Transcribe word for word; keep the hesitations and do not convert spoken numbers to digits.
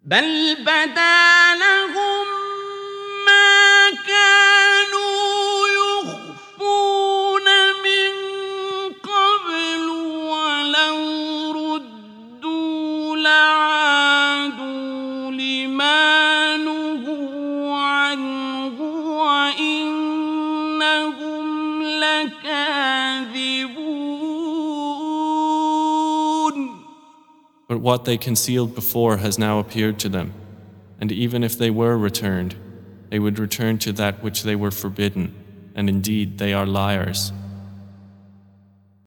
بل بدا لهم ما كانوا يخفون من قبل ولو ردوا لعادوا لما نهوا عنه وإنهم لكاذبون. But what they concealed before has now appeared to them, and even if they were returned, they would return to that which they were forbidden, and indeed they are liars.